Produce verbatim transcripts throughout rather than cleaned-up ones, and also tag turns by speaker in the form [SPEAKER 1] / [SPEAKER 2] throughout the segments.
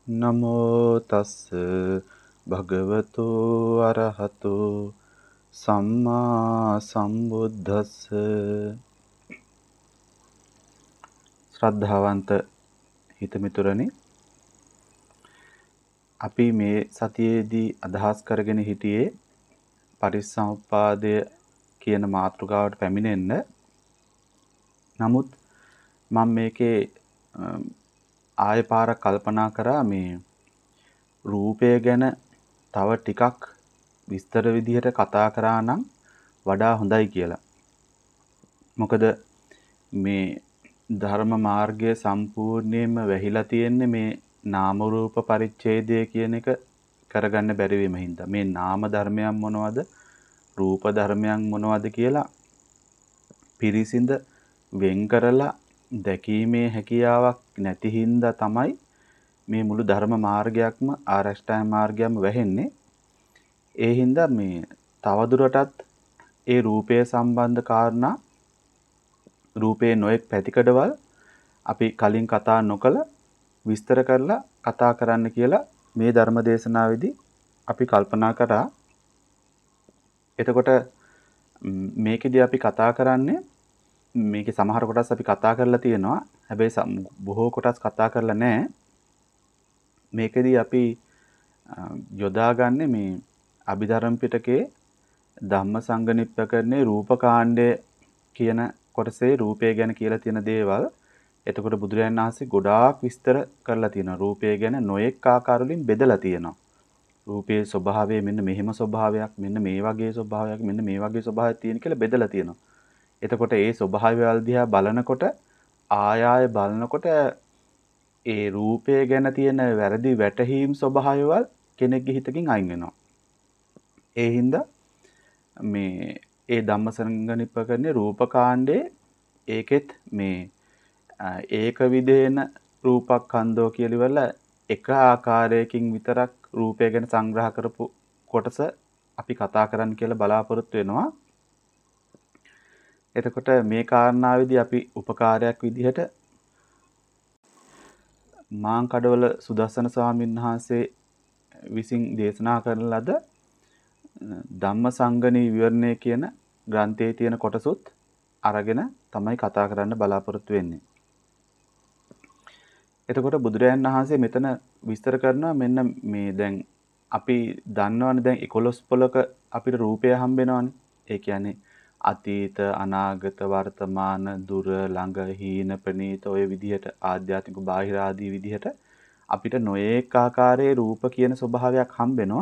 [SPEAKER 1] නමෝ තස්ස භගවතු අරහතු සම්මා සම්බුද්දස්ස. ශ්‍රද්ධාවන්ත හිතමිතුරනි, අපි මේ සතියේදී අදහස් කරගෙන හිටියේ පටිච්චසමුප්පාදය කියන මාතෘකාවට පැමිණෙන්න. නමුත් මම මේකේ ආය පාරක් කල්පනා කරා මේ රූපය ගැන තව ටිකක් විස්තර විදිහට කතා කරා නම් වඩා හොඳයි කියලා. මොකද මේ ධර්ම මාර්ගය සම්පූර්ණයෙන්ම වැහිලා තියෙන්නේ මේ නාම රූප පරිච්ඡේදය කියන එක කරගන්න බැරි වීම හින්දා. මේ නාම ධර්මයන් මොනවද, රූප ධර්මයන් මොනවද කියලා පිරිසිඳ වෙන් කරලා දැකීමේ හැකියාවක් නැති හින්දා තමයි මේ මුළු ධර්ම මාර්ගයක්ම ආරෂ්ඨාය මාර්ගයම වැහෙන්නේ. ඒ හින්දා මේ තවදුරටත් ඒ රූපය සම්බන්ධ කාරණා, රූපේ නොඑක් පැතිකඩවල් අපි කලින් කතා නොකළ විස්තර කරලා කතා කරන්න කියලා මේ ධර්ම දේශනාවේදී අපි කල්පනා කරා. එතකොට මේකෙදී අපි කතා කරන්නේ, මේකේ සමහර කොටස් අපි කතා කරලා තියෙනවා. හැබැයි බොහෝ කොටස් කතා කරලා නැහැ. මේකෙදී අපි යොදාගන්නේ මේ අභිධර්ම පිටකයේ ධම්මසංගණිප්පකරණේ රූපකාණ්ඩය කියන කොටසේ රූපය ගැන කියලා තියෙන දේවල්. එතකොට බුදුරජාණන් වහන්සේ ගොඩාක් විස්තර කරලා තියෙනවා. රූපය ගැන නොඑක් ආකාර වලින් බෙදලා තියෙනවා. රූපයේ ස්වභාවය මෙන්න මෙහෙම ස්වභාවයක්, මෙන්න මේ වගේ ස්වභාවයක්, මෙන්න මේ වගේ ස්වභාවයක් තියෙන කියලා බෙදලා තියෙනවා. එතකොට ඒ ස්වභාවයල් දිහා බලනකොට ආය ආය බලනකොට ඒ රූපය ගැන තියෙන වැරදි වැටහීම් ස්වභාවයවල් කෙනෙක්ගේ හිතකින් අයින් වෙනවා. ඒ හින්දා මේ ඒ ධම්මසංගණිප්පකරණේ රූපකාණ්ඩේ ඒකෙත් මේ ඒක විදේන රූපක්ඛන්தோ කියලා ඉවරලා එක ආකාරයකින් විතරක් රූපය ගැන සංග්‍රහ කරපු කොටස අපි කතා කරන්න කියලා බලාපොරොත්තු වෙනවා. එතකොට මේ කාරණාවේදී අපි උපකාරයක් විදිහට මාංකඩවල සුදස්සන ස්වාමීන් වහන්සේ විසින් දේශනා කරන ලද ධම්මසංගණී විවරණය කියන ග්‍රන්ථයේ තියෙන කොටසුත් අරගෙන තමයි කතා කරන්න බලාපොරොත්තු වෙන්නේ. එතකොට බුදුරජාණන් වහන්සේ මෙතන විස්තර කරනවා මෙන්න මේ දැන් අපි දන්නවනේ දැන් එකොළොස් පොලක අපිට රූපය හම්බ වෙනවනේ. ඒ කියන්නේ අතීත, අනාගත, වර්තමාන, දුර, ළඟ, හීන, ප්‍රනීත ඔය විදිහට ආධ්‍යාත්මික, බාහිර ආදී විදිහට අපිට නොඒක ආකාරයේ රූප කියන ස්වභාවයක් හම්බ වෙනවා.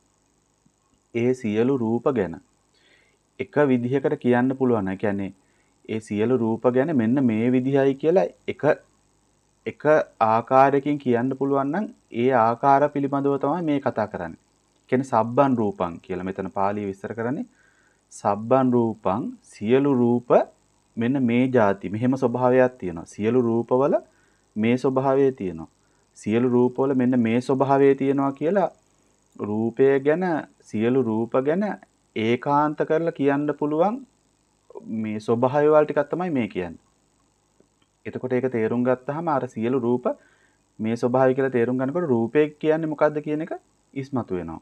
[SPEAKER 1] ඒ සියලු රූප ගැන එක විදිහකට කියන්න පුළුවන්. ඒ කියන්නේ ඒ සියලු රූප ගැන මෙන්න මේ විදිහයි කියලා එක එක ආකාරයකින් කියන්න පුළුවන් නම් ඒ ආකාර පිළිබඳව තමයි මේ කතා කරන්නේ. කියන්නේ සබ්බන් රූපං කියලා මෙතන පාළිය විස්තර කරන්නේ. සබ්බන් රූපං, සියලු රූප මෙන්න මේ જાති මෙහෙම ස්වභාවයක් තියෙනවා. සියලු රූපවල මේ ස්වභාවය තියෙනවා. සියලු රූපවල මෙන්න මේ ස්වභාවය තියෙනවා කියලා රූපය ගැන, සියලු රූප ගැන ඒකාන්ත කරලා කියන්න පුළුවන් මේ ස්වභාවය වල ටිකක් තමයි මේ කියන්නේ. එතකොට ඒක තේරුම් ගත්තාම අර සියලු රූප මේ ස්වභාවය කියලා තේරුම් ගන්නකොට රූපය කියන්නේ මොකද්ද කියන එක ඉස්මතු වෙනවා.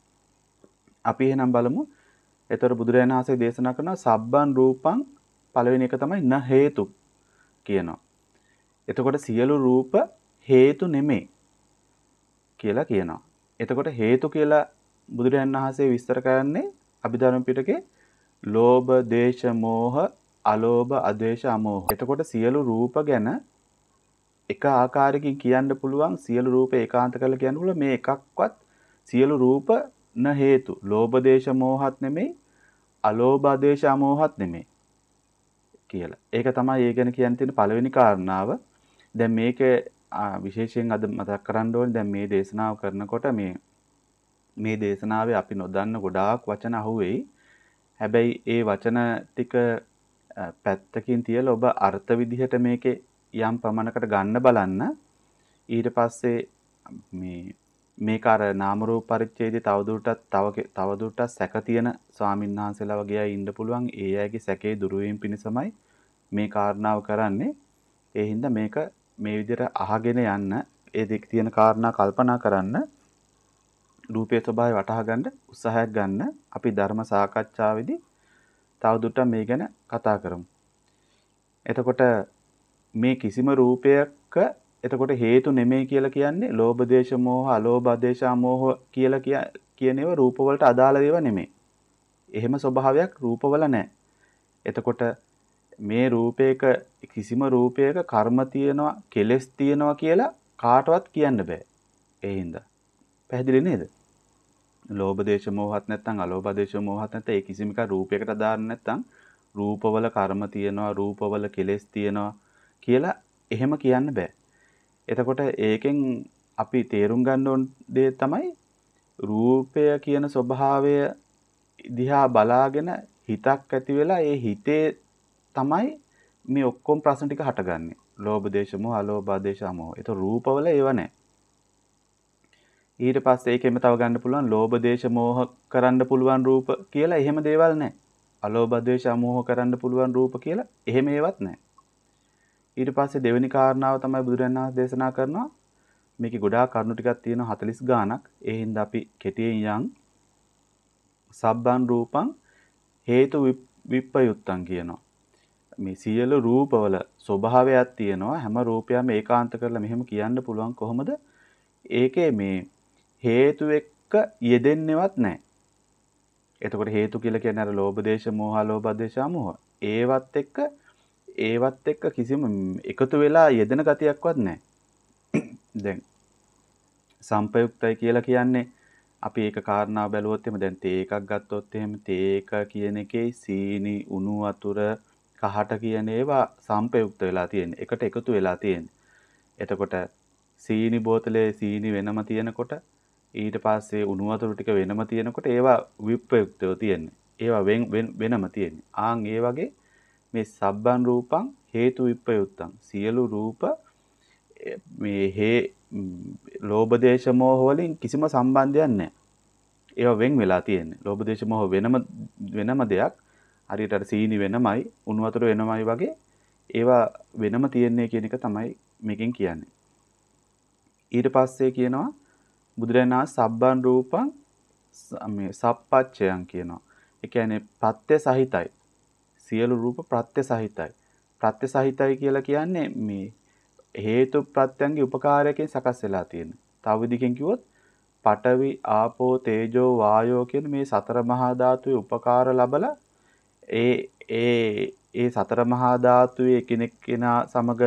[SPEAKER 1] අපි එහෙනම් බලමු. එතකොට බුදුරජාණන් වහන්සේ දේශනා කරනවා සබ්බන් රූපං, පළවෙනි එක තමයි න හේතු කියනවා. එතකොට සියලු රූප හේතු නෙමෙයි කියලා කියනවා. එතකොට හේතු කියලා බුදුරජාණන් වහන්සේ විස්තර කරන්නේ අභිධර්ම පිටකේ ලෝභ, දේශ, මෝහ, අලෝභ, අද්වේෂ, අමෝහ. එතකොට සියලු රූප ගැන එක ආකාරයකින් කියන්න පුළුවන්, සියලු රූප ඒකාන්ත කරලා කියන්න පුළුවන් මේ එකක්වත් සියලු රූප න හේතු. ලෝභ, දේශ, මෝහත් නෙමෙයි, අලෝභ, අද්වේෂ, අමෝහත් නෙමෙයි කියලා. ඒක තමයි ඒ ගැන කියන්න තියෙන පළවෙනි කාරණාව. දැන් මේක විශේෂයෙන් අද මතක් කරන්න ඕනේ. දැන් මේ දේශනාව කරනකොට මේ මේ දේශනාවේ අපි නොදන්න ගොඩාක් වචන අහුවෙයි. හැබැයි ඒ වචන ටික පැත්තකින් තියලා ඔබ අර්ථ විදිහට මේකේ යම් ප්‍රමාණයකට ගන්න බලන්න. ඊට පස්සේ මේ මේක අර නාම රූප පරිච්ඡේදයේ තවදුරටත් තව තවදුරටත් සැක තියෙන ස්වාමීන් වහන්සේලා වගේ අය ඉන්න පුළුවන්. ඒ අයගේ සැකේ දුරු වීම පිණිසමයි මේ කාරණාව කරන්නේ. ඒ හින්දා මේක මේ විදිහට අහගෙන යන්න ඒ දෙක තියෙන කාරණා කල්පනා කරන්න රූපයේ ස්වභාවය වටහා ගන්න උත්සාහයක් ගන්න. අපි ධර්ම සාකච්ඡාවේදී තවදුරටත් මේ ගැන කතා කරමු. එතකොට මේ කිසිම රූපයක එතකොට හේතු නෙමෙයි කියලා කියන්නේ ලෝභ දේශ මොහ අලෝභ දේශ මොහ කියලා කියන ඒවා රූප වලට අදාළ ඒවා නෙමෙයි. එහෙම ස්වභාවයක් රූපවල නැහැ. එතකොට මේ රූපයක කිසිම රූපයක කර්ම තියෙනවා කෙලෙස් තියෙනවා කියලා කාටවත් කියන්න බෑ. ඒ හින්දා. පැහැදිලි නේද? ලෝභ දේශ මොහත් නැත්නම් අලෝභ දේශ මොහත් නැත්නම් ඒ කිසිම එක රූපයකට දාන්න නැත්නම් රූපවල කර්ම තියෙනවා රූපවල කෙලෙස් තියෙනවා කියලා එහෙම කියන්න බෑ. එතකොට ඒකෙන් අපි තේරුම් ගන්න ඕන දේ තමයි රූපය කියන ස්වභාවය දිහා බලාගෙන හිතක් ඇති වෙලා ඒ හිතේ තමයි මේ ඔක්කොම ප්‍රශ්න ටික හටගන්නේ. ලෝභ දේශ මොහ අලෝභ දේශ මොහ. ඒතර රූපවල ඒව නැහැ. ඊට පස්සේ ඒකෙම තව ගන්න පුළුවන් ලෝභ දේශ මොහ කරන්න පුළුවන් රූප කියලා එහෙම දේවල් නැහැ. අලෝභ දේශ මොහ කරන්න පුළුවන් රූප කියලා එහෙම ඒවත් නැහැ. ඊට පස්සේ දෙවෙනි කාරණාව තමයි බුදුරජාණන් වහන්සේ දේශනා කරනවා මේකේ ගොඩාක් කරුණු ටිකක් තියෙනවා හතළිස් ගාණක්. ඒ හින්දා අපි කෙටියෙන් යන් සබ්බන් රූපං හේතු විප්පයුත්තං කියනවා. මේ සියලු රූපවල ස්වභාවයක් තියෙනවා. හැම රූපයක්ම ඒකාන්ත කරලා මෙහෙම කියන්න පුළුවන් කොහොමද? ඒකේ මේ හේතු එක්ක යෙදෙන්නේවත් නැහැ. එතකොට හේතු කියලා කියන්නේ අර ලෝභ දේශ මොහ අලෝභ දේශ මොහ. ඒවත් එක්ක ඒවත් එක්ක කිසිම එකතු වෙලා යෙදෙන ගතියක්වත් නැහැ. දැන් සම්පයුක්තයි කියලා කියන්නේ අපි ඒක කාරණා බැලුවොත් එimhe දැන් තේ එකක් ගත්තොත් එහෙම තේ එක කියන එකේ සීනි උණු වතුර කහට කියන ඒවා සම්පයුක්ත වෙලා තියෙන්නේ. එකට එකතු වෙලා තියෙන්නේ. එතකොට සීනි බෝතලේ සීනි වෙනම තියෙනකොට ඊට පස්සේ උණු වතුර ටික වෙනම තියෙනකොට ඒවා විප්‍රයුක්තව තියෙන්නේ. ඒවා වෙන වෙනම තියෙන්නේ. ආන් ඒ වගේ මේ සබ්බන් රූපං හේතු විප්‍රයුක්තං සියලු රූප මේ හේ ලෝභ දේශ මොහ වලින් කිසිම සම්බන්ධයක් නැහැ. ඒවා වෙන් වෙලා තියෙන්නේ. ලෝභ දේශ මොහ වෙනම වෙනම දෙයක්. හරියට අර සීනි වෙනමයි උණු වතුර වෙනමයි වගේ ඒවා වෙනම තියෙන්නේ කියන එක තමයි මේකෙන් කියන්නේ. ඊට පස්සේ කියනවා බුදුරජාණන් වහන්සේ සබ්බන් රූපං මේ සප්පච්චයන් කියනවා. ඒ කියන්නේ ප්‍රත්‍ය සහිතයි. සියලු රූප ප්‍රත්‍ය සහිතයි. ප්‍රත්‍ය සහිතයි කියලා කියන්නේ මේ හේතු ප්‍රත්‍යංගේ උපකාරයකින් සකස් වෙලා තියෙන. තව විදිහකින් කිව්වොත් පඨවි ආපෝ තේජෝ වායෝ කියන මේ සතර මහා ධාතුවේ උපකාර ලැබලා ඒ ඒ ඒ සතර මහා ධාතුවේ එකිනෙක කෙනා සමග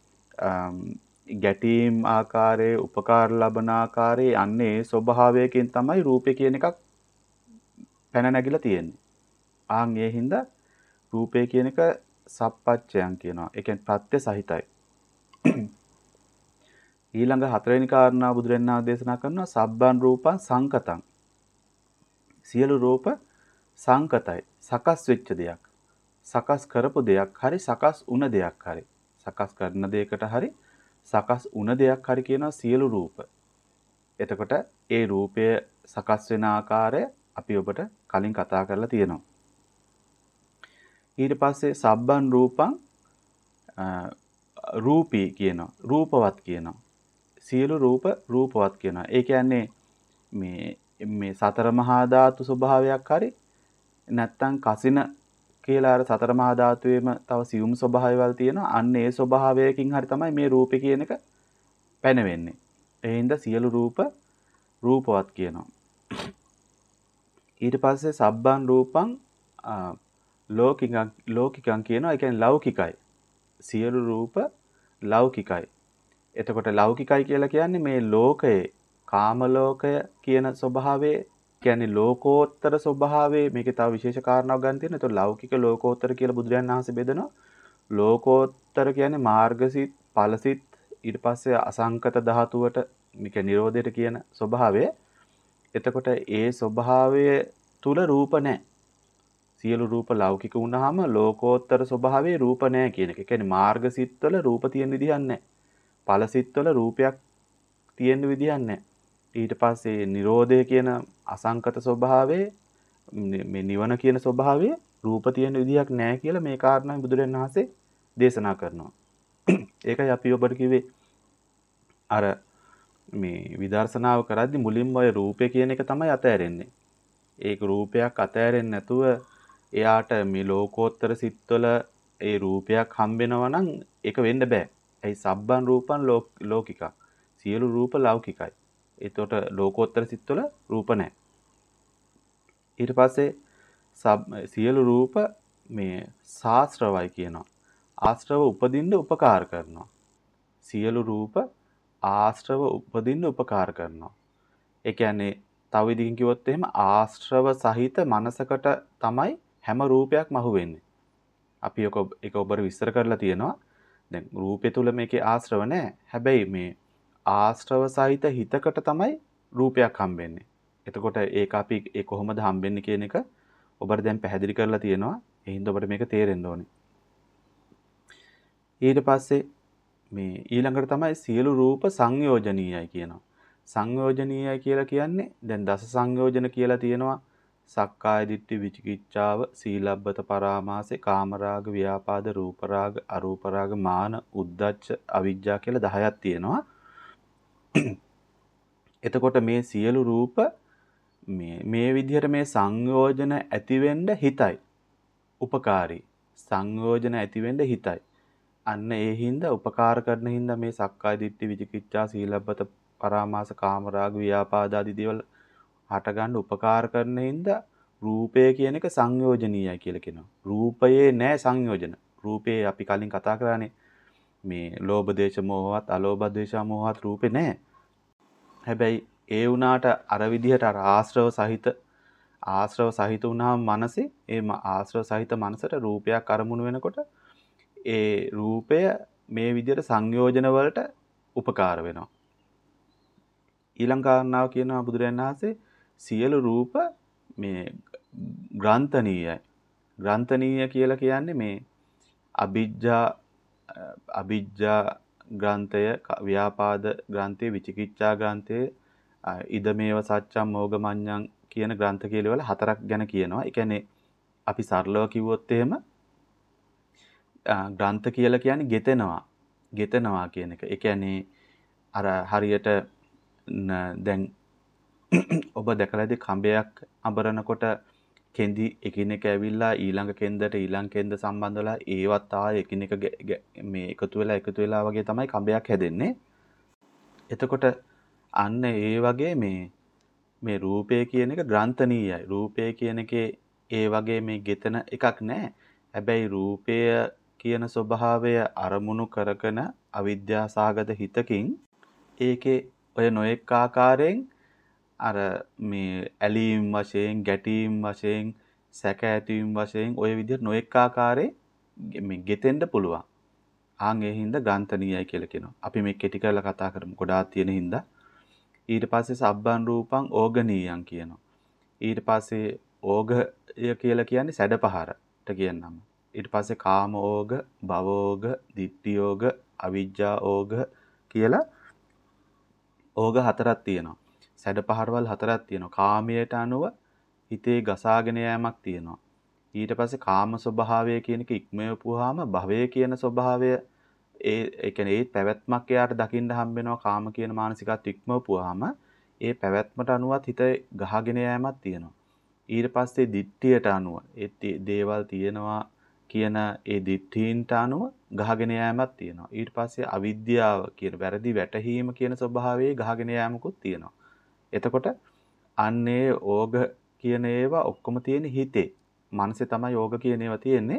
[SPEAKER 1] ගැටීම් ආකාරයේ උපකාර ලබන ආකාරයේ අන්නේ ස්වභාවයකින් තමයි රූපේ කියන එකක් පැන නැගිලා තියෙන්නේ. ආන් ඒ හින්දා රූපේ කියන එක සප්පච්චයන් කියනවා. ඒ කියන්නේ ප්‍රත්‍ය සහිතයි. ඊළඟ හතරවෙනි කාරණා බුදුරජාණන් වහන්සේ දේශනා කරනවා සබ්බන් රූපං සංකතං. සියලු රූප සංකතයි. සකස් වෙච්ච දෙයක්. සකස් කරපු දෙයක් හරි සකස් වුණ දෙයක් හරි. සකස් කරන දෙයකට හරි සකස් වුණ දෙයක් හරි කියනවා සියලු රූප. එතකොට ඒ රූපය සකස් වෙන ආකාරය අපි ඔබට කලින් කතා කරලා තියෙනවා. ඊට පස්සේ සබ්බන් රූපං රූපී කියනවා. රූපවත් කියනවා. සියලු රූප රූපවත් කියනවා. ඒ කියන්නේ මේ මේ සතර මහා ධාතු ස්වභාවයක් හරි නැත්තම් කසින කියලා අර සතර මහා ධාතුවේම තව සියුම් ස්වභාවයවල් තියෙනවා. අන්න ඒ ස්වභාවයකින් හරි තමයි මේ රූපේ කියන එක පැනවෙන්නේ. ඒ හින්දා සියලු රූප රූපවත් කියනවා. ඊට පස්සේ සබ්බන් රූපං ලෝකිකං ලෝකිකං කියනවා. ඒ කියන්නේ ලෞකිකයි. සියලු රූප ලෞකිකයි. එතකොට ලෞකිකයි කියලා කියන්නේ මේ ලෝකයේ කාම ලෝකය කියන ස්වභාවයේ කියන්නේ ලෝකෝත්තර ස්වභාවයේ මේකේ තව විශේෂ කාරණාවක් ගන්න තියෙනවා. ඒතකොට ලෞකික ලෝකෝත්තර කියලා බුදුරජාණන් වහන්සේ බෙදනවා. ලෝකෝත්තර කියන්නේ මාර්ගසිත, ඵලසිත, ඊට පස්සේ අසංකත ධාතුවට මේක නිරෝධයට කියන ස්වභාවය. එතකොට ඒ ස්වභාවය තුල රූප නැහැ. සියලු රූප ලෞකික වුණාම ලෝකෝත්තර ස්වභාවයේ රූප නැහැ කියන එක. ඒ කියන්නේ මාර්ගසිතවල රූප තියෙන විදිහක් නැහැ. ඵලසිතවල රූපයක් තියෙන විදිහක් නැහැ. ඊට පස්සේ නිරෝධය කියන අසංකත ස්වභාවයේ මේ නිවන කියන ස්වභාවයේ රූප තියෙන විදිහක් නැහැ කියලා මේ කාරණා බුදුරජාණන් වහන්සේ දේශනා කරනවා. ඒකයි අපි ඔබට කිව්වේ අර මේ විදර්ශනාව කරද්දි මුලින්ම ඔය රූපේ කියන එක තමයි අතෑරෙන්නේ. ඒක රූපයක් අතෑරෙන්නේ නැතුව එයාට මේ ලෝකෝත්තර සිත්වල ඒ රූපයක් හම්බෙනවා නම් ඒක වෙන්න බෑ. ඒ සබ්බන් රූපන් ලෝකික. සියලු රූප ලෞකිකයි. ඒතකොට ලෝකෝත්තර සිත්වල රූප නැහැ. ඊට පස්සේ සියලු රූප මේ සාස්ත්‍රවයි කියනවා. ආශ්‍රව උපදින්න උපකාර කරනවා. සියලු රූප ආශ්‍රව උපදින්න උපකාර කරනවා. ඒ කියන්නේ තව විදිහකින් කිව්වොත් එහෙම ආශ්‍රව සහිත මනසකට තමයි හැම රූපයක්ම අහු වෙන්නේ. අපි ඒක ඒක ඔබට විස්තර කරලා තියෙනවා. දැන් රූපය තුල මේකේ ආශ්‍රව නැහැ. හැබැයි මේ ආශ්‍රව සහිත හිතකට තමයි රූපයක් හම්බෙන්නේ. එතකොට ඒක අපි ඒ කොහොමද හම්බෙන්නේ කියන එක ඔබට දැන් පැහැදිලි කරලා තියෙනවා. ඒ හින්දා ඔබට මේක තේරෙන්න ඕනේ. ඊට පස්සේ මේ ඊළඟට තමයි සියලු රූප සංයෝජනීයයි කියනවා. සංයෝජනීයයි කියලා කියන්නේ දැන් දස සංයෝජන කියලා තියෙනවා. සක්කාය දිට්ඨි විචිකිච්ඡාව සීලබ්බත පරාමාසේ කාමරාග ව්‍යාපාද රූපරාග අරූපරාග මාන උද්ධච්ච අවිජ්ජා කියලා දහයක් තියෙනවා. එතකොට මේ සියලු රූප මේ මේ විදිහට මේ සංයෝජන ඇති වෙන්න හිතයි. උපකාරී. සංයෝජන ඇති වෙන්න හිතයි. අන්න ඒ හින්දා උපකාර කරන හින්දා මේ සක්කාය දිට්ඨි විචිකිච්ඡා සීලබ්බත පරාමාස කාමරාග ව්‍යාපාද ආදී දේවල් හට ගන්න උපකාර කරන හින්දා රූපය කියන එක සංයෝජනීයයි කියලා කියනවා. රූපයේ නෑ සංයෝජන. රූපේ අපි කලින් කතා කරානේ මේ ලෝභ දේශ මොහවත් අලෝභ දේශ මොහවත් රූපේ නෑ. හැබැයි ඒ වුණාට අර විදිහට අර ආශ්‍රව සහිත ආශ්‍රව සහිත වුණාම මනසේ ඒ ආශ්‍රව සහිත මනසට රූපයක් අරමුණු වෙනකොට ඒ රූපය මේ විදිහට සංයෝජන වලට උපකාර වෙනවා. ඊළඟ කාරණාව කියනවා බුදුරජාණන් වහන්සේ සියලු රූප මේ ග්‍රන්ථනීයයි. ග්‍රන්ථනීය කියලා කියන්නේ මේ අභිජ්ජා අභිජ්ජා ග්‍රන්ථය, ව්‍යාපාද ග්‍රන්ථය, විචිකිච්ඡා ග්‍රන්ථය, ඉදමේව සත්‍යම් මෝගමඤ්ඤං කියන ග්‍රන්ථ කියලා වල හතරක් ගැන කියනවා. ඒ කියන්නේ අපි සරලව කිව්වොත් එහෙම ග්‍රන්ථ කියලා කියන්නේ ගෙතෙනවා. ගෙතෙනවා කියන එක. ඒ කියන්නේ අර හරියට දැන් ඔබ දැකලා ඇති කඹයක් අඹරනකොට කෙඳි එකිනෙක ඇවිල්ලා ඊළඟ කෙන්දට ඊළඟ කෙන්ද සම්බන්ධ වෙලා ඒවත් ආයේ එකිනෙක මේ එකතු වෙලා එකතු වෙලා වගේ තමයි කඹයක් හැදෙන්නේ. එතකොට අන්න ඒ වගේ මේ මේ රූපය කියන එක ග්‍රන්ථනීයයි. රූපය කියන එකේ ඒ වගේ මේ ගෙතන එකක් නැහැ. හැබැයි රූපය කියන ස්වභාවය අරමුණු කරගෙන අවිද්‍යාසහගත හිතකින් ඒකේ ඔය නොඑක් ආකාරයෙන් අර මේ ඇලීම් වශයෙන් ගැටීම් වශයෙන් සැක ඇතිවීම වශයෙන් ඔය විදිහට නොඑක් ආකාරයේ මේ ගෙතෙන්න පුළුවන්. ආන් ඒ හින්දා ග්‍රන්ථනීයයි කියලා කියනවා. අපි මේ කෙටි කරලා කතා කරමු. ගොඩාක් තියෙන හින්දා. ඊට පස්සේ සබ්බන් රූපං ඕගනීයං කියනවා. ඊට පස්සේ ඕගය කියලා කියන්නේ සැඩපහරට කියනම. ඊට පස්සේ කාම ඕග, භව ඕග, ditthi ඕග, අවිජ්ජා ඕග කියලා ඕග හතරක් තියෙනවා. සැඩපහරවල් හතරක් තියෙනවා. කාමයට අනුව හිතේ ගසාගෙන යෑමක් තියෙනවා. ඊට පස්සේ කාම ස්වභාවය කියන එක ඉක්මවපුවාම භවය කියන ස්වභාවය ඒ ඒ කියන්නේ ඒ පැවැත්මක් එයාට දකින්න හම්බ වෙනවා. කාම කියන මානසිකත් ඉක්මවපුවාම ඒ පැවැත්මට අනුවත් හිත ගහගෙන යෑමක් තියෙනවා. ඊට පස්සේ දිට්ඨියට අනුව ඒ දේවල් තියෙනවා කියන ඒ දිට්ඨීන්ට අනුව ගහගෙන යෑමක් තියෙනවා. ඊට පස්සේ අවිද්‍යාව කියන වැරදි වැටහීම කියන ස්වභාවයේ ගහගෙන යෑමකුත් තියෙනවා. එතකොට අන්නේ ඕග කියන ඒවා ඔක්කොම තියෙන හිතේ. මනසේ තමයි ඕග කියන ඒවා තියෙන්නේ.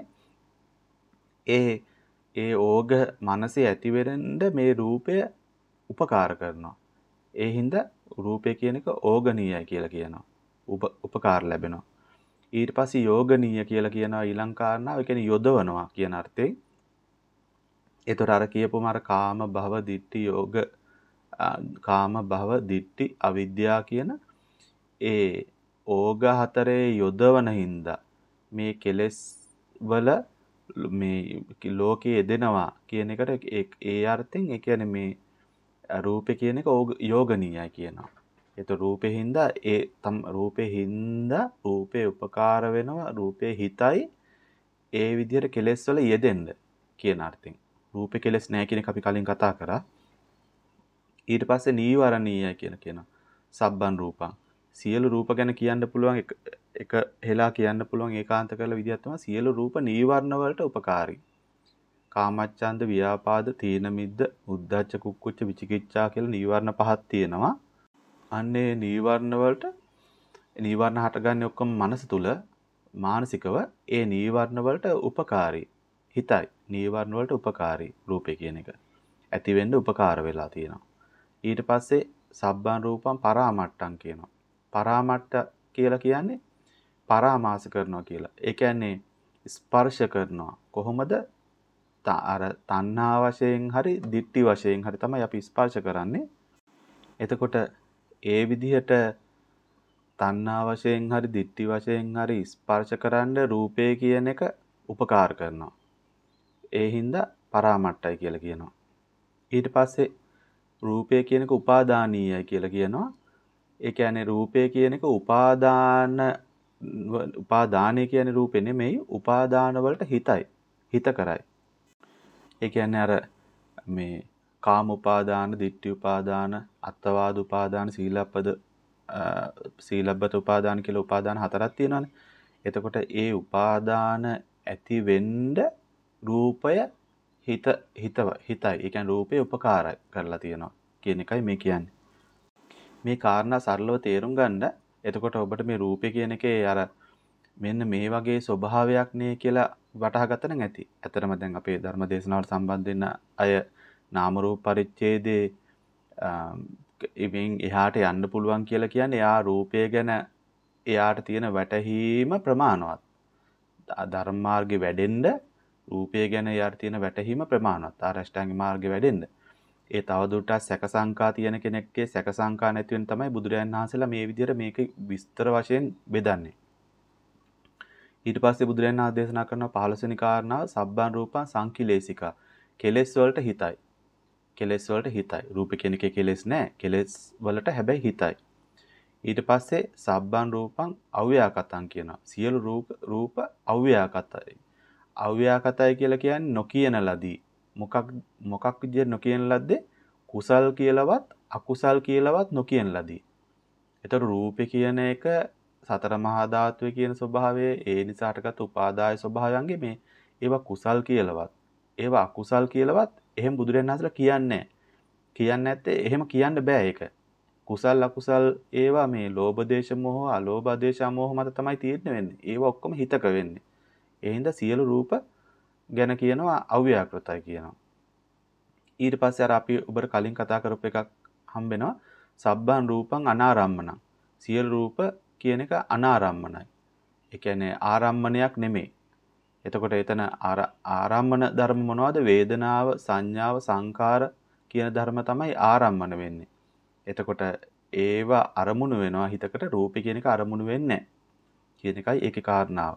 [SPEAKER 1] ඒ ඒ ඕග මනසේ ඇති වෙරෙන්න මේ රූපය උපකාර කරනවා. ඒ හින්දා රූපය කියන එක ඕගනීයයි කියලා කියනවා. උප උපකාර ලැබෙනවා. ඊට පස්සේ යෝගනීය කියලා කියනවා ඊළඟ කාරණාව. ඒ කියන්නේ යොදවනවා කියන අර්ථයෙන්. ඒතර අර කියපුවම අර කාම භව දිට්ඨි යෝග කාම භව දිට්ඨි අවිද්‍යාව කියන ඒ ඕග හතරේ යොදවන හින්දා මේ කෙලෙස් වල මේ ලෝකයේ යෙදෙනවා කියන එකට ඒ අර්ථයෙන් ඒ කියන්නේ මේ රූපේ කියන එක යෝගනීයයි කියනවා. ඒත රූපේ හින්දා ඒ තම රූපේ හින්දා රූපේ උපකාර වෙනවා. රූපේ හිතයි ඒ විදිහට කෙලෙස් වල යෙදෙන්න කියන අර්ථයෙන්. රූපේ කෙලෙස් නැහැ කියන එක අපි කලින් කතා කරා. ඊට පස්සේ නීවරණීය කියලා කියනවා. සබ්බන් රූපං. සියලු රූප ගැන කියන්න පුළුවන් එක එක හෙලා කියන්න පුළුවන් ඒකාන්ත කරලා විදියක් තමයි සියලු රූප නීවරණ වලට උපකාරී. කාමච්ඡන්ද, ව්‍යාපාද, තීන මිද්ද, උද්ධච්ච, කුක්කුච්ච, විචිකිච්ඡා කියලා නීවරණ පහක් තියෙනවා. අන්නේ නීවරණ වලට නීවරණ හටගන්නේ ඔක්කොම මනස තුල මානසිකව ඒ නීවරණ වලට උපකාරී. හිතයි නීවරණ වලට උපකාරී රූපේ කියන එක. ඇති වෙන්න උපකාර වෙලා තියෙනවා. ඊට පස්සේ සබ්බන් රූපම් පරාමට්ටම් කියනවා. පරාමට්ට කියලා කියන්නේ පරාමාස කරනවා කියලා. ඒ කියන්නේ ස්පර්ශ කරනවා. කොහොමද? අර තණ්හා වශයෙන් හරි දිට්ඨි වශයෙන් හරි තමයි අපි ස්පර්ශ කරන්නේ. එතකොට ඒ විදිහට තණ්හා වශයෙන් හරි දිට්ඨි වශයෙන් හරි ස්පර්ශ කරන්න රූපේ කියන එක උපකාර කරනවා. ඒ හින්දා පරාමට්ටයි කියලා කියනවා. ඊට පස්සේ රූපය කියන එක උපාදානීයයි කියලා කියනවා. ඒ කියන්නේ රූපය කියන එක උපාදාන උපාදානය කියන්නේ රූපේ නෙමෙයි උපාදාන වලට හිතයි. හිත කරයි. ඒ කියන්නේ අර මේ කාම උපාදාන, ditthi උපාදාන, අත්වාද උපාදාන, සීලබ්බත සීලබ්බත උපාදාන කියලා උපාදාන හතරක් තියෙනවානේ. එතකොට ඒ උපාදාන ඇති වෙන්න රූපය හිත හිතව හිතයි. ඒ කියන්නේ රූපේ උපකාරය කරලා තියෙනවා කියන එකයි මේ කියන්නේ. මේ කාරණා සරලව තේරුම් ගන්න. එතකොට ඔබට මේ රූපේ කියන එකේ අර මෙන්න මේ වගේ ස්වභාවයක් නේ කියලා වටහා ගන්න නම් ඇති. ඇත්තටම දැන් අපේ ධර්ම දේශනාවට සම්බන්ධ වෙන අය නාම රූප පරිච්ඡේදේ ඉවෙන් එහාට යන්න පුළුවන් කියලා කියන්නේ එයා රූපය ගැන එයාට තියෙන වැටහීම ප්‍රමාණවත්. ධර්ම මාර්ගේ වැඩෙන්න රූපය ගැන එයාට තියෙන වැටහීම ප්‍රමාණවත්. ආරෂ්ඨාංග මාර්ගේ වැඩෙන්න. ඒ තවදුරටත් සැක සංකා තියෙන කෙනෙක්ගේ සැක සංකා නැති වෙන තමයි බුදුරයන් වහන්සේලා මේ විදිහට මේක විස්තර වශයෙන් බෙදන්නේ. ඊට පස්සේ බුදුරයන් වහන්සේ දේශනා කරන පහළොස් වෙනි කාරණාව සබ්බන් රූපං සංකිලේශිකා. කෙලෙස් වලට හිතයි. කෙලෙස් වලට හිතයි. රූප කියන එකේ කෙලෙස් නැහැ. කෙලෙස් වලට හැබැයි හිතයි. ඊට පස්සේ සබ්බන් රූපං අව්‍යාකතං කියනවා. සියලු රූප රූප අව්‍යාකතයි. අව්‍යාකතයි කියලා කියන්නේ නොකියන ලදී. මොකක් මොකක් විදියට නොකියන ලද්දේ? කුසල් කියලාවත් අකුසල් කියලාවත් නොකියන ලදී. ඒතර රූපේ කියන එක සතර මහා ධාතුවේ කියන ස්වභාවයේ ඒ නිසාටගත් උපාදාය ස්වභාවයන්ගේ මේ ඒවා කුසල් කියලාවත් ඒවා අකුසල් කියලාවත් එහෙම බුදුරජාණන් වහන්සේලා කියන්නේ කියන්නේ නැත්තේ එහෙම කියන්න බෑ ඒක. කුසල් අකුසල් ඒවා මේ ලෝභ දේශ මොහ අලෝභ දේශ මොහ මත තමයි තීරණය වෙන්නේ. ඒවා ඔක්කොම හිතක වෙන්නේ. ඒ හින්දා සියලු රූප ගැන කියනවා අව්‍යාකෘතයි කියනවා. ඊට පස්සේ අර අපි ඔබට කලින් කතා කරපු එකක් හම්බෙනවා සබ්බන් රූපං අනාරම්මනං. සියලු රූප කියන එක අනාරම්මනයි. ඒ කියන්නේ ආරම්මණයක් නෙමෙයි. එතකොට එතන ආරම්මන ධර්ම මොනවද? වේදනාව, සංඥාව, සංකාර කියන ධර්ම තමයි ආරම්මන වෙන්නේ. එතකොට ඒවා අරමුණු වෙනවා හිතකට රූපේ කියන එක අරමුණු වෙන්නේ නැහැ. කියන එකයි ඒකේ කාරණාව.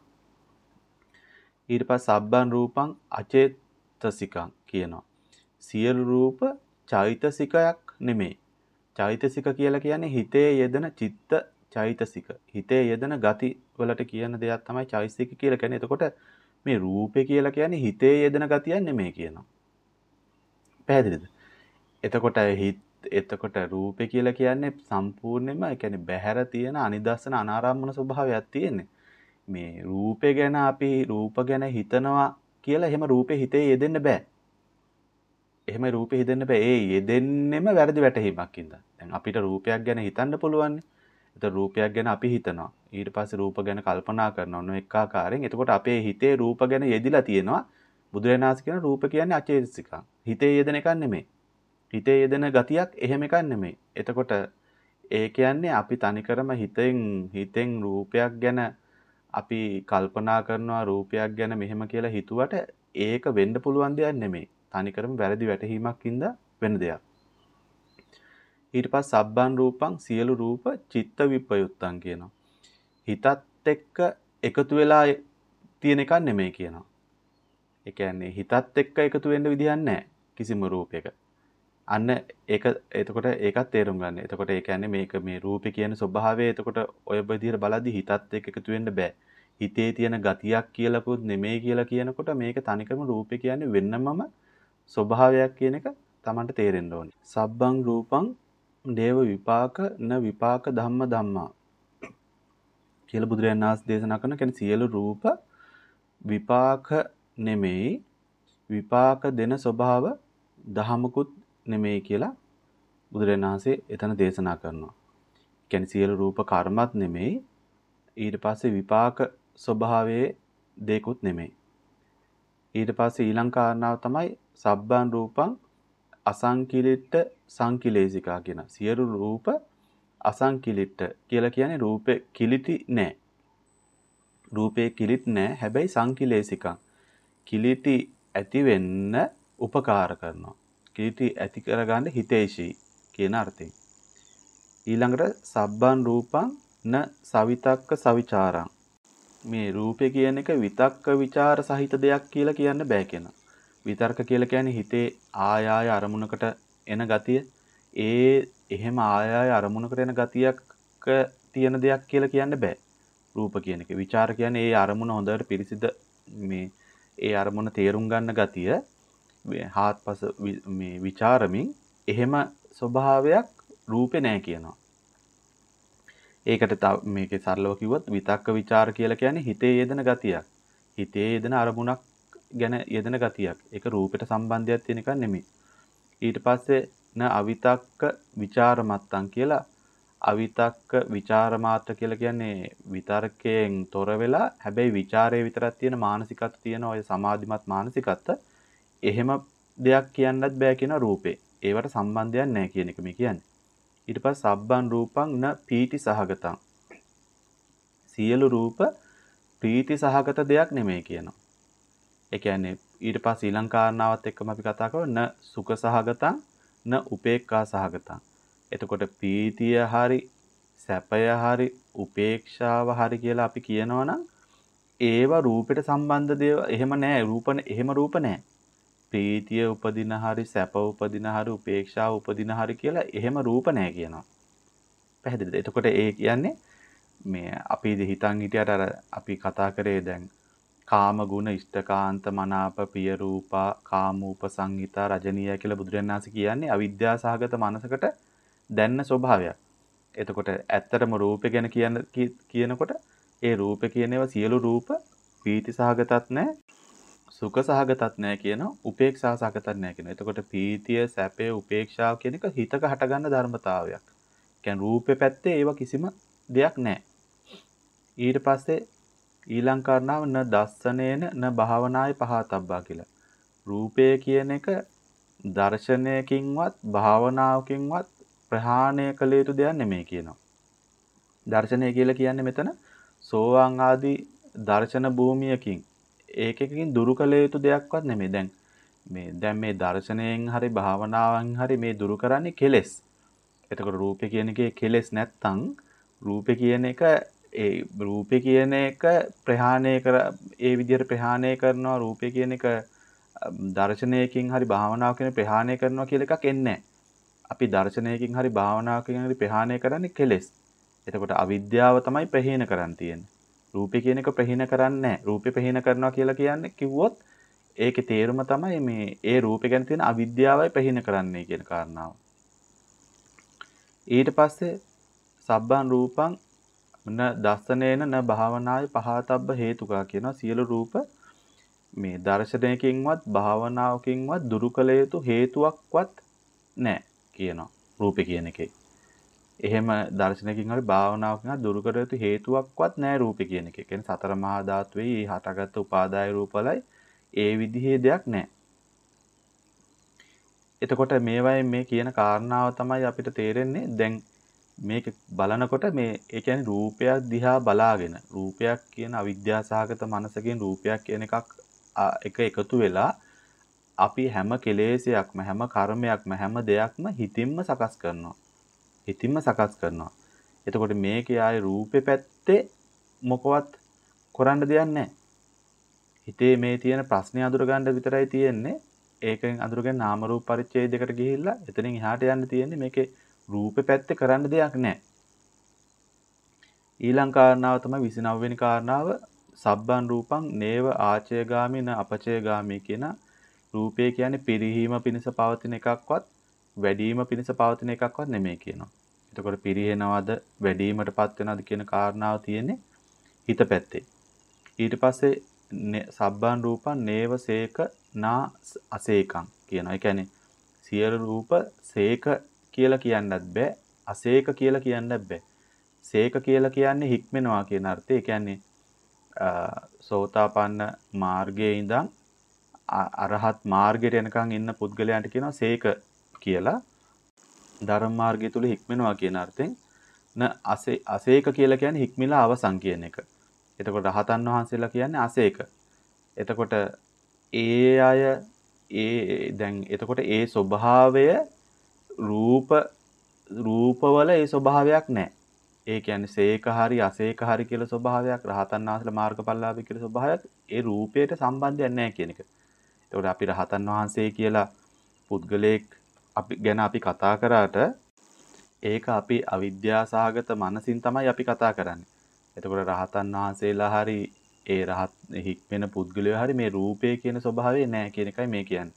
[SPEAKER 1] ඊට පස්සේ සබ්බන් රූපං අචේතසිකං කියනවා. සියලු රූප චෛතසිකයක් නෙමෙයි. චෛතසික කියලා කියන්නේ හිතේ යෙදෙන චිත්ත චෛතසික. හිතේ යෙදෙන ගති වලට කියන දෙයක් තමයි චෛතසික කියලා කියන්නේ. එතකොට මේ රූපේ කියලා කියන්නේ හිතේ යෙදෙන ගතියක් නෙමෙයි කියනවා. පැහැදිලිද? එතකොට හිත එතකොට රූපේ කියලා කියන්නේ සම්පූර්ණයෙන්ම ඒ කියන්නේ බහැර තියෙන අනිදස්සන අනාරම්මන ස්වභාවයක් තියෙන්නේ. මේ රූපේ ගැන අපි රූප ගැන හිතනවා කියලා එහෙම රූපේ හිතේ යෙදෙන්න බෑ. එහෙම රූපේ හිතෙන්න බෑ. ඒ යෙදෙන්නෙම වැරදි වැටහීමක් ඉඳන්. දැන් අපිට රූපයක් ගැන හිතන්න පුළුවන්. ඒතර රූපයක් ගැන අපි හිතනවා. ඊට පස්සේ රූප ගැන කල්පනා කරනවා නොඑක ආකාරයෙන්. එතකොට අපේ හිතේ රූප ගැන යෙදිලා තියෙනවා. බුදුරජාණන් වහන්සේ කියන රූප කියන්නේ අචේතසිකං. හිතේ යෙදෙන එකක් නෙමෙයි. හිතේ යෙදෙන ගතියක් එහෙම එකක් නෙමෙයි. එතකොට ඒ කියන්නේ අපි තනිකරම හිතෙන් හිතෙන් රූපයක් ගැන අපි කල්පනා කරනවා රූපයක් ගැන මෙහෙම කියලා හිතුවට ඒක වෙන්න පුළුවන් දෙයක් නෙමෙයි. තනිකරම වැරදි වැටහීමක් ඉඳ වෙන දෙයක්. ඊට පස්සේ සබ්බන් රූපං සියලු රූප චිත්ත විපයුත්තං කියනවා. හිතත් එක්ක එකතු වෙලා තියෙන එකක් නෙමෙයි කියනවා. ඒ කියන්නේ හිතත් එක්ක එකතු වෙන්න විදිහක් නැහැ කිසිම රූපයක. අන්න ඒක එතකොට ඒකත් තේරුම් ගන්න. එතකොට ඒ කියන්නේ මේක මේ රූපේ කියන ස්වභාවය එතකොට ඔය විදිහට බලද්දි හිතත් එක්ක එකතු වෙන්න බෑ. හිතේ තියෙන ගතියක් කියලාකුත් නෙමෙයි කියලා කියනකොට මේක තනිකරම රූපේ කියන්නේ වෙන්නමම ස්වභාවයක් කියන එක Tamanට තේරෙන්න ඕනේ. සබ්බං රූපං දේව විපාක න විපාක ධම්ම ධම්මා කියලා බුදුරජාණන් වහන්සේ දේශනා කරන කියන්නේ සියලු රූප විපාක නෙමෙයි විපාක දෙන ස්වභාව දහමකුත් නෙමෙයි කියලා බුදුරජාණන් වහන්සේ එතන දේශනා කරනවා. කියන්නේ සියලු රූප කර්මත් නෙමෙයි ඊට පස්සේ විපාක ස්වභාවයේ දෙකුත් නෙමෙයි. ඊට පස්සේ ඊළඟ කාරණාව තමයි සබ්බන් රූපං අසංකිලිට සංකිලේශිකා කියන. සියලු රූප අසංකිලිට කියලා කියන්නේ රූපේ කිලිටි නැහැ. රූපේ කිලිටි නැහැ. හැබැයි සංකිලේශිකං. කිලිටි ඇති වෙන්න උපකාර කරනවා. කිලිටි ඇති කරගන්න හිතේශී කියන අර්ථයෙන්. ඊළඟට සබ්බන් රූපං න සවිතක්ක සවිචාරං. මේ රූපේ කියන එක විතක්ක ਵਿਚාර සහිත දෙයක් කියලා කියන්න බෑ කියනවා. විතර්ක කියලා කියන්නේ හිතේ ආය ආය අරමුණකට එන ගතිය. ඒ එහෙම ආය ආය අරමුණකට එන ගතියක් තියෙන දෙයක් කියලා කියන්න බෑ. රූප කියන එක. විචාර කියන්නේ ඒ අරමුණ හොඳට පිරිසිදු මේ ඒ අරමුණ තේරුම් ගන්න ගතිය. හාත්පස මේ ਵਿਚාරමින් එහෙම ස්වභාවයක් රූපේ නැහැ කියනවා. ඒකට මේකේ සරලව කිව්වොත් විතක්ක ਵਿਚාර කියලා කියන්නේ හිතේ යෙදෙන ගතියක්. හිතේ යෙදෙන අරමුණක් ගැන යෙදෙන ගතියක්. ඒක රූපයට සම්බන්ධයක් තියෙන එකක් නෙමෙයි. ඊට පස්සේ න අවිතක්ක ਵਿਚාර මත්තන් කියලා අවිතක්ක ਵਿਚාර මාත්‍ර කියලා කියන්නේ විතර්කයෙන් තොර වෙලා හැබැයි ਵਿਚාරයේ විතරක් තියෙන මානසිකත්ව තියෙන ඔය සමාධිමත් මානසිකත්ව එහෙම දෙයක් කියන්නත් බෑ කියන රූපේ. ඒවට සම්බන්ධයක් නැහැ කියන එක මේ කියන්නේ. ඊට පස්සේ සබ්බන් රූපං න පීටි සහගතං. සියලු රූප ප්‍රීති සහගත දෙයක් නෙමෙයි කියනවා. ඒ කියන්නේ ඊට පස්සේ ඊළඟ කාරණාවත් එක්කම අපි කතා කරමු න සුඛ සහගතං න උපේක්ඛා සහගතං. එතකොට ප්‍රීතිය හරි සැපය හරි උපේක්ෂාව හරි කියලා අපි කියනවනම් ඒවා රූපෙට සම්බන්ධ දේව එහෙම නැහැ. රූපනේ එහෙම රූප නැහැ. ප්‍රීතිය උපදින හරි සැප උපදින හරි උපේක්ෂාව උපදින හරි කියලා එහෙම රූප නැහැ කියනවා. පැහැදිලිද? එතකොට ඒ කියන්නේ මේ අපි හිතන් හිටියට අර අපි කතා කරේ දැන් කාම ගුණ ඉෂ්ඨකාන්ත මනාප පිය රූපා කාමූප සංහිතා රජනීය කියලා බුදුරජාණන් වහන්සේ කියන්නේ අවිද්‍යා සහගත මනසකට දැන්න ස්වභාවයක්. එතකොට ඇත්තටම රූපේ ගැන කියන කියනකොට ඒ රූපේ කියන ඒවා සියලු රූප ප්‍රීති සහගතත් නැහැ සුඛ සහගතත් නැහැ කියනවා උපේක්ෂා සහගතත් නැහැ කියනවා. එතකොට ප්‍රීතිය සැපේ උපේක්ෂාව කියන එක හිතක හටගන්න ධර්මතාවයක්. කියන්නේ රූපේ පැත්තේ ඒවා කිසිම දෙයක් නැහැ. ඊට පස්සේ ඊළඟ කාරණාව න දස්සනේන න භාවනායි පහතබ්බා කියලා. රූපය කියන එක දර්ශනයකින්වත් භාවනාවකින්වත් ප්‍රහාණය කළ යුතු දෙයක් නෙමෙයි කියනවා. දර්ශනය කියලා කියන්නේ මෙතන සෝවාන් ආදී දර්ශන භූමියකින් ඒකකින් දුරු කළ යුතු දෙයක්වත් නෙමෙයි. දැන් මේ දැන් මේ දර්ශනයෙන් හරි භාවනාවෙන් හරි මේ දුරු කරන්නේ කෙලෙස්. එතකොට රූපය කියන එකේ කෙලෙස් නැත්තම් රූපය කියන එක ඒ රූපය කියන එක ප්‍රහාණය කර ඒ විදිහට ප්‍රහාණය කරනවා රූපය කියන එක දර්ශනයකින් හරි භාවනාවකින් ප්‍රහාණය කරනවා කියලා එකක් එන්නේ නැහැ. අපි දර්ශනයකින් හරි භාවනාවකින් හරි ප්‍රහාණය කරන්නේ කෙලෙස්. එතකොට අවිද්‍යාව තමයි ප්‍රහීන කරන්න තියෙන්නේ. රූපය කියන එක ප්‍රහීන කරන්නේ නැහැ. රූපය ප්‍රහීන කරනවා කියලා කියන්නේ කිව්වොත් ඒකේ තේරුම තමයි මේ ඒ රූපය ගැන තියෙන අවිද්‍යාවයි ප්‍රහීන කරන්නේ කියන කාරණාව. ඊට පස්සේ සබ්බන් රූපං න දස්සනේන න භාවනාය පහතබ්බ හේතුකා කියනවා සියලු රූප මේ දර්ශනයකින්වත් භාවනාවකින්වත් දුරු කළ යුතු හේතුවක්වත් නැහැ කියනවා රූපේ කියන එකේ. එහෙම දර්ශනයකින් හරි භාවනාවකින් හරි දුරු කළ යුතු හේතුවක්වත් නැහැ රූපේ කියන එකේ. කියන්නේ සතර මහා ධාතුවේ මේ හටගත් උපාදාය රූපවලයි ඒ විදිහේ දෙයක් නැහැ. එතකොට මේවයි මේ කියන කාරණාව තමයි අපිට තේරෙන්නේ දැන් මේක බලනකොට මේ ඒ කියන්නේ රූපයක් දිහා බලාගෙන රූපයක් කියන අවිද්‍යාසහගත මනසකින් රූපයක් කියන එකක් එක එකතු වෙලා අපි හැම කෙලෙසයක්ම හැම කර්මයක්ම හැම දෙයක්ම හිතින්ම සකස් කරනවා. හිතින්ම සකස් කරනවා. එතකොට මේකේ ආයේ රූපේ පැත්තේ මොකවත් කරන්න දෙයක් නැහැ. හිතේ මේ තියෙන ප්‍රශ්නේ අඳුර ගන්න විතරයි තියෙන්නේ. ඒකෙන් අඳුරගෙන නාම රූප පරිච්ඡේදයකට ගිහිල්ලා එතනින් එහාට යන්න තියෙන්නේ මේකේ රූපේ පැත්තේ කරන්න දෙයක් නැහැ. ඊළඟ කාරණාව තමයි විසිනව වෙනි කාරණාව සබ්බන් රූපං නේව ආචයගාමි න අපචයගාමි කියන රූපය කියන්නේ පිරිහීම පිණිස පවතින එකක්වත් වැඩිම පිණිස පවතින එකක්වත් නෙමෙයි කියනවා. එතකොට පිරිහෙනවද වැඩිවීමටපත් වෙනවද කියන කාරණාව තියෙන්නේ හිත පැත්තේ. ඊට පස්සේ සබ්බන් රූපං නේව සේක නා අසේකං කියනවා. ඒ කියන්නේ සියලු රූප සේක කියලා කියන්නත් බෑ, අසේක කියලා කියන්නත් බෑ. සේක කියලා කියන්නේ හික්මෙනවා කියන අර්ථය. ඒ කියන්නේ සෝතාපන්න මාර්ගයේ ඉඳන් අරහත් මාර්ගයට යනකම් ඉන්න පුද්ගලයන්ට කියනවා සේක කියලා. ධර්ම මාර්ගය තුල හික්මෙනවා කියන අර්ථයෙන් න අසේක කියලා කියන්නේ හික්මිලා අවසන් කියන එක. එතකොට රහතන් වහන්සේලා කියන්නේ අසේක. එතකොට ඒ අය ඒ දැන් එතකොට ඒ ස්වභාවය රූප රූපවල ඒ ස්වභාවයක් නැහැ. ඒ කියන්නේ සේක හරි අසේක හරි කියලා ස්වභාවයක් රහතන් වහන්සේලා මාර්ගඵලලාභී කියලා ස්වභාවයක් ඒ රූපයට සම්බන්ධයක් නැහැ කියන එක. එතකොට අපි රහතන් වහන්සේ කියලා පුද්ගලයෙක් අපි ගැන අපි කතා කරාට ඒක අපි අවිද්‍යාසහගත මනසින් තමයි අපි කතා කරන්නේ. එතකොට රහතන් වහන්සේලා හරි ඒ රහත් හික්මෙන පුද්ගලයෝ හරි මේ රූපය කියන ස්වභාවය නැහැ කියන එකයි මේ කියන්නේ.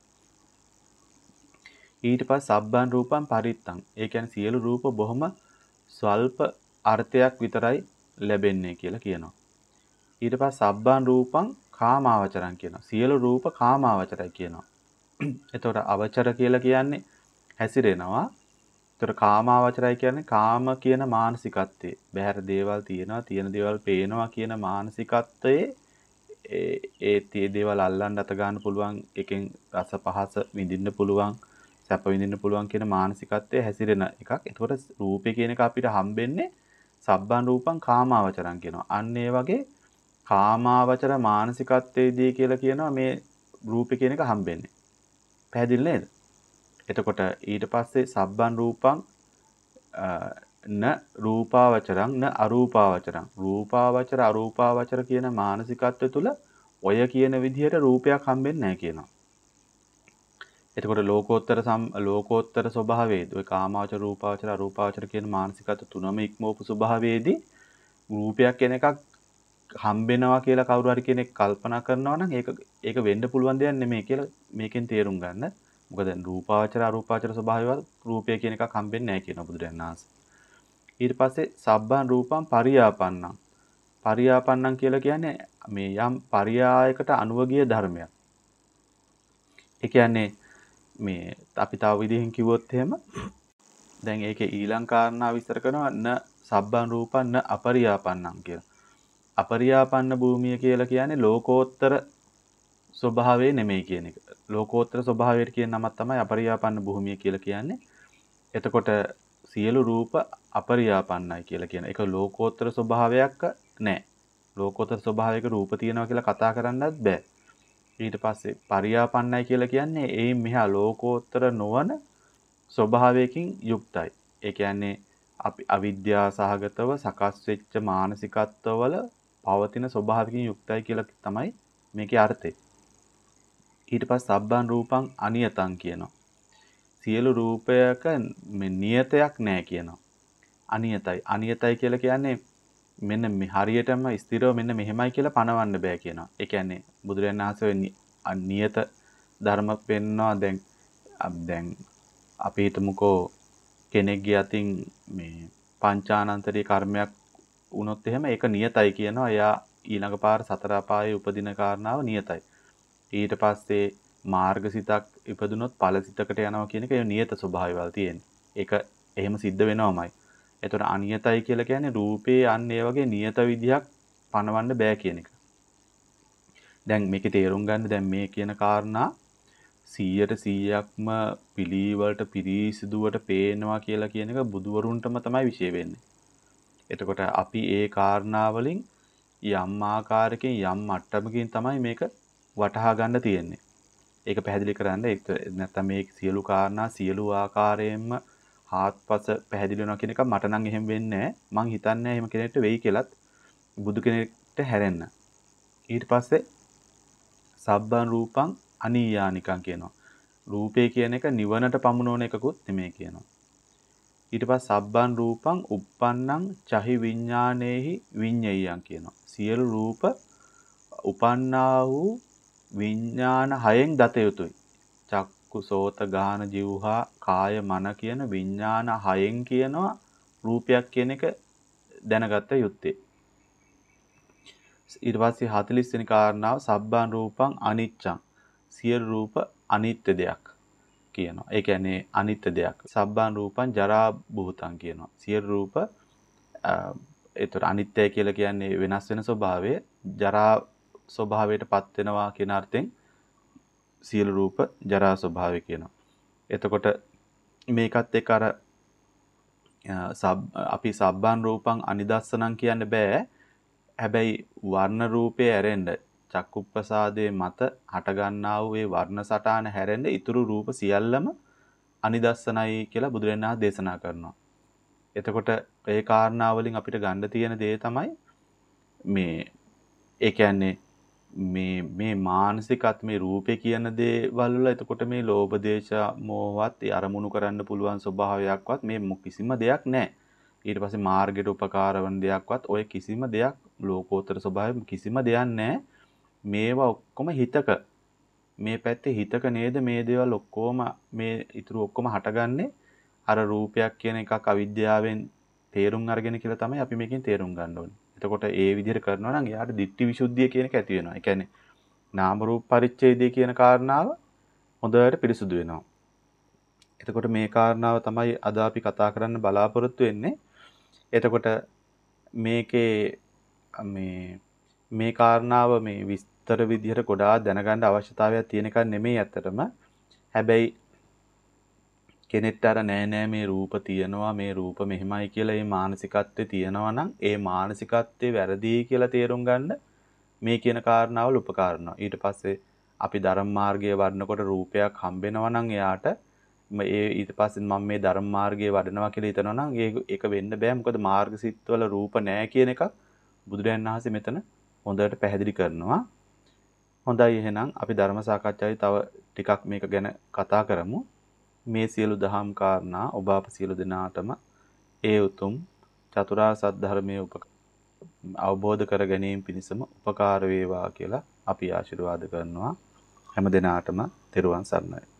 [SPEAKER 1] ඊට පස්සේ සබ්බන් රූපං පරිත්තං. ඒ කියන්නේ සියලු රූප බොහොම ස්වල්ප අර්ථයක් විතරයි ලැබෙන්නේ කියලා කියනවා. ඊට පස්සේ සබ්බන් රූපං කාමාවචරං කියනවා. සියලු රූප කාමාවචරයි කියනවා. එතකොට අවචර කියලා කියන්නේ හැසිරෙනවා. එතකොට කාමාවචරයි කියන්නේ කාම කියන මානසිකත්වයේ බහැර දේවල් තියෙනවා, තියෙන දේවල් පේනවා කියන මානසිකත්වයේ ඒ ඒ tie දේවල් අල්ලන්න අත ගන්න පුළුවන්, එකෙන් රස පහස විඳින්න පුළුවන්, සැප විඳින්න පුළුවන් කියන මානසිකත්වයේ හැසිරෙන එකක්. එතකොට රූපේ කියන එක අපිට හම්බෙන්නේ සබ්බන් රූපං කාමාවචරං කියනවා. අන්න ඒ වගේ කාමාවචර මානසිකත්වයේදී කියලා කියනවා මේ රූපේ කියන එක හම්බෙන්නේ. පැහැදිලි නේද? එතකොට ඊට පස්සේ සබ්බන් රූපං න රූපාවචරං න අරූපාවචරං. රූපාවචර අරූපාවචර කියන මානසිකත්වය තුල ඔය කියන විදිහට රූපයක් හම්බෙන්නේ නැහැ කියනවා. එතකොට ලෝකෝත්තර ලෝකෝත්තර ස්වභාවයේදී ඔය කාමාවචර රූපාවචර අරූපාවචර කියන මානසිකත්ව තුනම ඉක්මවපු ස්වභාවයේදී රූපයක් කියන එකක් හම්බෙනවා කියලා කවුරු හරි කෙනෙක් කල්පනා කරනවා නම් ඒක ඒක වෙන්න පුළුවන් දෙයක් නෙමෙයි කියලා මේකෙන් තේරුම් ගන්න. මොකද දැන් රූපාවචර අරූපාවචර ස්වභාවයවල රූපය කියන එකක් හම්බෙන්නේ නැහැ කියන බුදුරජාණන් වහන්සේ. ඊට පස්සේ සබ්බන් රූපං පරියාපන්නං. පරියාපන්නං කියලා කියන්නේ මේ යම් පරියායකට අනුව ගිය ධර්මයක්. ඒ කියන්නේ මේ අපි තව විදිහෙන් කිව්වොත් එහෙම දැන් ඒකේ ඊළඟ කාරණා විස්තර කරනවා න සබ්බන් රූපං න අපරියාපන්නං කියලා. අපරියාපන්න භූමිය කියලා කියන්නේ ලෝකෝත්තර ස්වභාවය නෙමෙයි කියන එක. ලෝකෝත්තර ස්වභාවයට කියන නමක් තමයි අපරියාපන්න භූමිය කියලා කියන්නේ. එතකොට සියලු රූප අපරියාපන්නයි කියලා කියන. ඒක ලෝකෝත්තර ස්වභාවයක් නෑ. ලෝකෝත්තර ස්වභාවයක රූප තියෙනවා කියලා කතා කරන්නත් බෑ. ඊට පස්සේ පරියාපන්නයි කියලා කියන්නේ එයින් මෙහා ලෝකෝත්තර නොවන ස්වභාවයකින් යුක්තයි. ඒ කියන්නේ අපි අවිද්‍යා සහගතව සකස් වෙච්ච මානසිකත්වවල පවතින ස්වභාවකින් යුක්තයි කියලා තමයි මේකේ අර්ථය. ඊට පස්සේ සබ්බන් රූපං අනියතං කියනවා. සියලු රූපයක නියතයක් නැහැ කියනවා. අනියතයි. අනියතයි කියලා කියන්නේ මෙන්න මේ හරියටම ස්ථිරව මෙන්න මෙහෙමයි කියලා පනවන්න බෑ කියනවා. ඒ කියන්නේ බුදුරජාණන් වහන්සේ නියත ධර්ම පෙන්නවා. දැන් දැන් අපි හිතමුකෝ කෙනෙක්ගේ අතින් මේ පංචානන්තරී කර්මයක් වුණොත් එහෙම ඒක නියතයි කියනවා. එයා ඊළඟ පාර සතර අපායේ උපදින කාරණාව නියතයි. ඊට පස්සේ මාර්ගසිතක් ඉපදුනොත් ඵලසිතකට යනවා කියන එක ඒ නියත ස්වභාවයවල තියෙන්නේ. ඒක එහෙම සිද්ධ වෙනවමයි. එතකොට අනියතයි කියලා කියන්නේ රූපේ අන්න ඒ වගේ නියත විදිහක් පනවන්න බෑ කියන එක. දැන් මේකේ තේරුම් ගන්න දැන් මේ කියන කාරණා සීයට සීයක්ම පිළිවෙලට පිරිසිදුවට පේනවා කියලා කියන එක බුදුවරුන්ටම තමයි විශේෂ වෙන්නේ. එතකොට අපි ඒ කාරණා වලින් යම් ආකාරයකින් යම් මට්ටමකින් තමයි මේක වටහා ගන්න තියෙන්නේ. ඒක පැහැදිලි කරන්න ඒක නැත්නම් මේ සියලු කාරණා සියලු ආකාරයෙන්ම හාත්පස පැහැදිලි වෙනවා කියන එක මට නම් එහෙම වෙන්නේ නැහැ. මං හිතන්නේ එහෙම කෙනෙක්ට වෙයි කියලාත් බුදු කෙනෙක්ට හැරෙන්න. ඊට පස්සේ සබ්බන් රූපං අනීයානිකං කියනවා. රූපේ කියන එක නිවනට පමුණවන එකකුත් නෙමෙයි කියනවා. ඊට පස්සේ සබ්බන් රූපං uppannං චහි විඥානේහි විඤ්ඤයයන් කියනවා. සියලු රූප උපන්නා වූ විඥාන හයෙන් දත යුතුයි. චක්කු සෝත ගාන જીවහා කාය මන කියන විඥාන හයෙන් කියනවා රූපයක් කියන එක දැනගත්ත යුත්තේ. ඊට පස්සේ හතළිස් වෙනි කාරණාව සබ්බන් රූපං අනිච්චං. සියලු රූප අනිත්‍ය දෙයක් කියනවා. ඒ කියන්නේ අනිත්‍ය දෙයක්. සබ්බන් රූපං ජරා භූතං කියනවා. සියලු රූප ඒතර අනිත්‍යයි කියලා කියන්නේ වෙනස් වෙන ස්වභාවය, ජරා ස්වභාවයට පත් වෙනවා කියන අර්ථයෙන් සියලු රූප ජරා ස්වභාවය කියනවා. එතකොට මේකත් එක්ක අර අපි සබ්බන් රූපං අනිදස්සනං කියන්න බෑ. හැබැයි වර්ණ රූපේ ඇරෙන්න චක්කුප්පසාදයේ මත හටගන්නා වූ ඒ වර්ණ සටහන හැරෙන්න ඊතුරු රූප සියල්ලම අනිදස්සනයි කියලා බුදුරජාණන් වහන්සේ දේශනා කරනවා. එතකොට ඒ කාරණා වලින් අපිට ගන්න තියෙන දේ තමයි මේ ඒ කියන්නේ මේ මේ මානසිකත් මේ රූපේ කියන දේවල් වල එතකොට මේ ලෝභ දේශ මොහවත් අරමුණු කරන්න පුළුවන් ස්වභාවයක්වත් මේ කිසිම දෙයක් නැහැ. ඊට පස්සේ මාර්ගයට උපකාර වන දෙයක්වත් ඔය කිසිම දෙයක් ලෝකෝත්තර ස්වභාවය කිසිම දෙයක් නැහැ. මේවා ඔක්කොම හිතක මේ පැත්තේ හිතක නේද මේ දේවල් ඔක්කොම මේ ඊතුරු ඔක්කොම හටගන්නේ අර රූපයක් කියන එකක් අවිද්‍යාවෙන් තේරුම් අරගෙන කියලා තමයි අපි මේකෙන් තේරුම් ගන්න ඕනේ. එතකොට ඒ විදිහට කරනවා නම් එයාට ditthi visuddhiya කියන එක ඇති වෙනවා. ඒ කියන්නේ නාම රූප පරිච්ඡේදය කියන කාරණාව හොඳට පිරිසුදු වෙනවා. එතකොට මේ කාරණාව තමයි අද අපි කතා කරන්න බලාපොරොත්තු වෙන්නේ. එතකොට මේකේ මේ මේ කාරණාව මේ විස්තර විදිහට ගොඩාක් දැනගන්න අවශ්‍යතාවයක් තියෙන එකක් නෙමෙයි ඇත්තටම. හැබැයි කෙනෙක්ට අර නෑ නෑ මේ රූප තියෙනවා මේ රූප මෙහෙමයි කියලා මේ මානසිකත්වයේ තියෙනවා නම් ඒ මානසිකත්වයේ වැරදි කියලා තේරුම් ගන්න මේ කියන කාරණාවල උපකාරනවා. ඊට පස්සේ අපි ධර්ම මාර්ගයේ වඩනකොට රූපයක් හම්බෙනවා නම් එයාට ඒ ඊට පස්සේ මම මේ ධර්ම මාර්ගයේ වඩනවා කියලා හිතනවා නම් ඒක වෙන්න බෑ. මොකද මාර්ගසිතවල රූප නෑ කියන එක බුදුරජාණන් වහන්සේ මෙතන හොඳට පැහැදිලි කරනවා. හොඳයි එහෙනම් අපි ධර්ම සාකච්ඡාවේ තව ටිකක් මේක ගැන කතා කරමු. මේ සියලු දහම් කාරණා ඔබ අප සියලු දෙනාටම ඒ උතුම් චතුරාර්ය සත්‍ය ධර්මයේ අවබෝධ කර ගැනීම පිණිසම උපකාර වේවා කියලා අපි ආශිර්වාද කරනවා. හැම දිනාටම තෙරුවන් සරණයි.